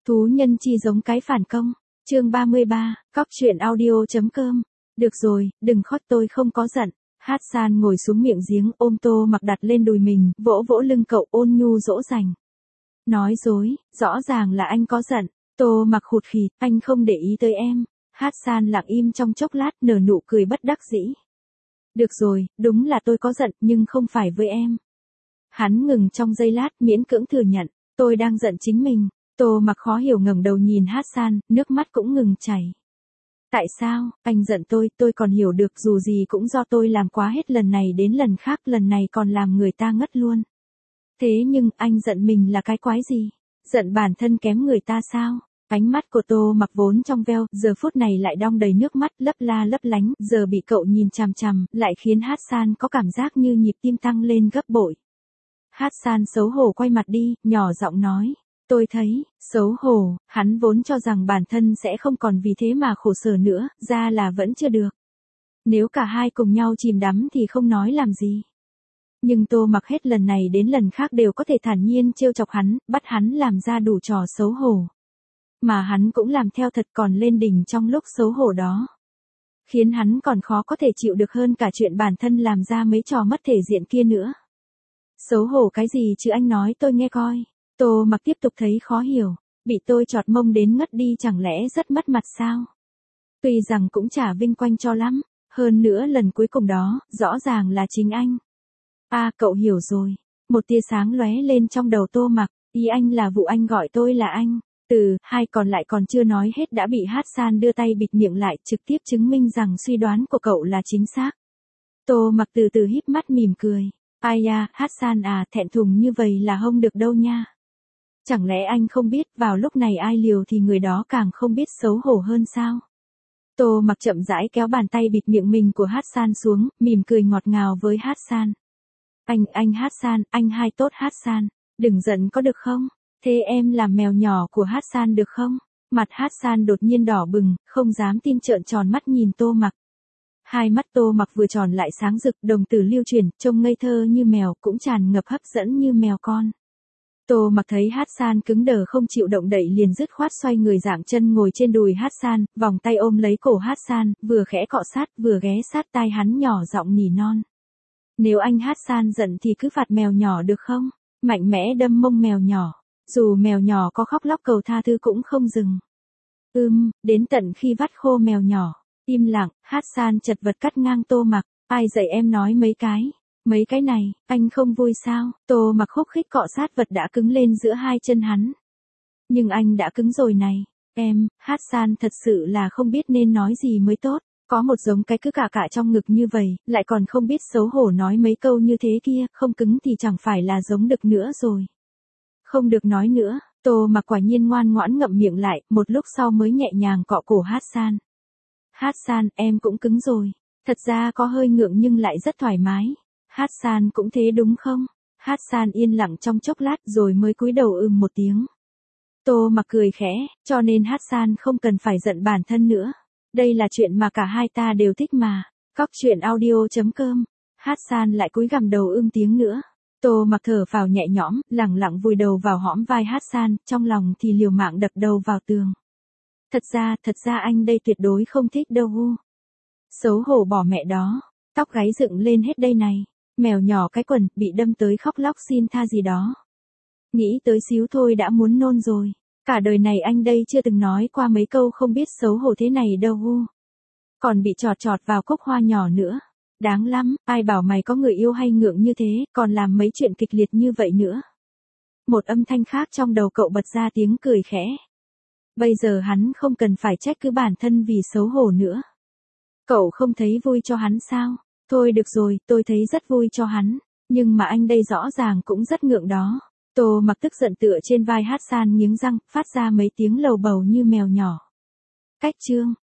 Thú nhân chi giống cái phản công. Chương 33, cóc truyện audio.com. Được rồi, đừng khóc, tôi không có giận. Hassan ngồi xuống miệng giếng, ôm Tô Mặc đặt lên đùi mình, vỗ vỗ lưng cậu, ôn nhu dỗ dành. Nói dối, rõ ràng là anh có giận. Tô Mặc khụt khịt, anh không để ý tới em. Hassan lặng im trong chốc lát, nở nụ cười bất đắc dĩ. Được rồi, đúng là tôi có giận, nhưng không phải với em. Hắn ngừng trong giây lát, miễn cưỡng thừa nhận, tôi đang giận chính mình. Tô Mặc khó hiểu ngẩng đầu nhìn Hassan, nước mắt cũng ngừng chảy. Tại sao, anh giận tôi còn hiểu được, dù gì cũng do tôi làm quá hết lần này đến lần khác, lần này còn làm người ta ngất luôn. Thế nhưng, anh giận mình là cái quái gì? Giận bản thân kém người ta sao? Ánh mắt của Tô Mặc vốn trong veo, giờ phút này lại đong đầy nước mắt, lấp la lấp lánh, giờ bị cậu nhìn chằm chằm, lại khiến Hassan có cảm giác như nhịp tim tăng lên gấp bội. Hassan xấu hổ quay mặt đi, nhỏ giọng nói. Tôi thấy, xấu hổ, hắn vốn cho rằng bản thân sẽ không còn vì thế mà khổ sở nữa, ra là vẫn chưa được. Nếu cả hai cùng nhau chìm đắm thì không nói làm gì. Nhưng Tô Mặc hết lần này đến lần khác đều có thể thản nhiên trêu chọc hắn, bắt hắn làm ra đủ trò xấu hổ. Mà hắn cũng làm theo thật, còn lên đỉnh trong lúc xấu hổ đó. Khiến hắn còn khó có thể chịu được hơn cả chuyện bản thân làm ra mấy trò mất thể diện kia nữa. Xấu hổ cái gì chứ, anh nói tôi nghe coi. Tô Mặc tiếp tục thấy khó hiểu, bị tôi chọt mông đến ngất đi chẳng lẽ rất mất mặt sao? Tuy rằng cũng chả vinh quang cho lắm, hơn nữa lần cuối cùng đó, rõ ràng là chính anh. À, cậu hiểu rồi. Một tia sáng lóe lên trong đầu Tô Mặc, ý anh là vụ anh gọi tôi là anh. Hai còn lại còn chưa nói hết đã bị Hassan đưa tay bịt miệng lại, trực tiếp chứng minh rằng suy đoán của cậu là chính xác. Tô Mặc từ từ híp mắt mỉm cười. Ai da, Hassan à, thẹn thùng như vậy là không được đâu nha. Chẳng lẽ anh không biết, vào lúc này ai liều thì người đó càng không biết xấu hổ hơn sao? Tô Mặc chậm rãi kéo bàn tay bịt miệng mình của Hassan xuống, mỉm cười ngọt ngào với Hassan. Anh Hassan, anh hai tốt Hassan, đừng giận có được không? Thế em làm mèo nhỏ của Hassan được không? Mặt Hassan đột nhiên đỏ bừng, không dám tin trợn tròn mắt nhìn Tô Mặc. Hai mắt Tô Mặc vừa tròn lại sáng rực, đồng tử lưu chuyển, trông ngây thơ như mèo, cũng tràn ngập hấp dẫn như mèo con. Tô Mặc thấy Hassan cứng đờ không chịu động đậy liền dứt khoát xoay người dạng chân ngồi trên đùi Hassan, vòng tay ôm lấy cổ Hassan, vừa khẽ cọ sát vừa ghé sát tai hắn nhỏ giọng nỉ non. Nếu anh Hassan giận thì cứ phạt mèo nhỏ được không? Mạnh mẽ đâm mông mèo nhỏ. Dù mèo nhỏ có khóc lóc cầu tha thứ cũng không dừng. Đến tận khi vắt khô mèo nhỏ. Im lặng, Hassan chật vật cắt ngang Tô Mặc. Ai dạy em nói mấy cái này, anh không vui sao? Tô Mặc khúc khích cọ sát vật đã cứng lên giữa hai chân hắn. Nhưng anh đã cứng rồi này. Hassan thật sự là không biết nên nói gì mới tốt. Có một giống cái cứ cả trong ngực như vậy, lại còn không biết xấu hổ nói mấy câu như thế kia, không cứng thì chẳng phải là giống đực nữa rồi. Không được nói nữa, Tô Mặc quả nhiên ngoan ngoãn ngậm miệng lại, một lúc sau mới nhẹ nhàng cọ cổ Hassan. Hassan, em cũng cứng rồi. Thật ra có hơi ngượng nhưng lại rất thoải mái. Hassan cũng thế đúng không? Hassan yên lặng trong chốc lát rồi mới cúi đầu một tiếng. Tô Mặc cười khẽ, cho nên Hassan không cần phải giận bản thân nữa. Đây là chuyện mà cả hai ta đều thích mà. Cóc truyện audio.com. Hassan lại cúi gằm đầu tiếng nữa. Tô Mặc thở phào nhẹ nhõm, lẳng lặng vùi đầu vào hõm vai Hassan, trong lòng thì liều mạng đập đầu vào tường. Thật ra anh đây tuyệt đối không thích đâu. Xấu hổ bỏ mẹ đó. Tóc gáy dựng lên hết đây này. Mèo nhỏ cái quần, bị đâm tới khóc lóc xin tha gì đó. Nghĩ tới xíu thôi đã muốn nôn rồi. Cả đời này anh đây chưa từng nói qua mấy câu không biết xấu hổ thế này đâu. Còn bị chọt vào cốc hoa nhỏ nữa. Đáng lắm, ai bảo mày có người yêu hay ngượng như thế, còn làm mấy chuyện kịch liệt như vậy nữa. Một âm thanh khác trong đầu cậu bật ra tiếng cười khẽ. Bây giờ hắn không cần phải trách cứ bản thân vì xấu hổ nữa. Cậu không thấy vui cho hắn sao? Thôi được rồi, tôi thấy rất vui cho hắn. Nhưng mà anh đây rõ ràng cũng rất ngượng đó. Tô Mặc tức giận tựa trên vai Hassan nghiến răng, phát ra mấy tiếng lầu bầu như mèo nhỏ. Cách chương.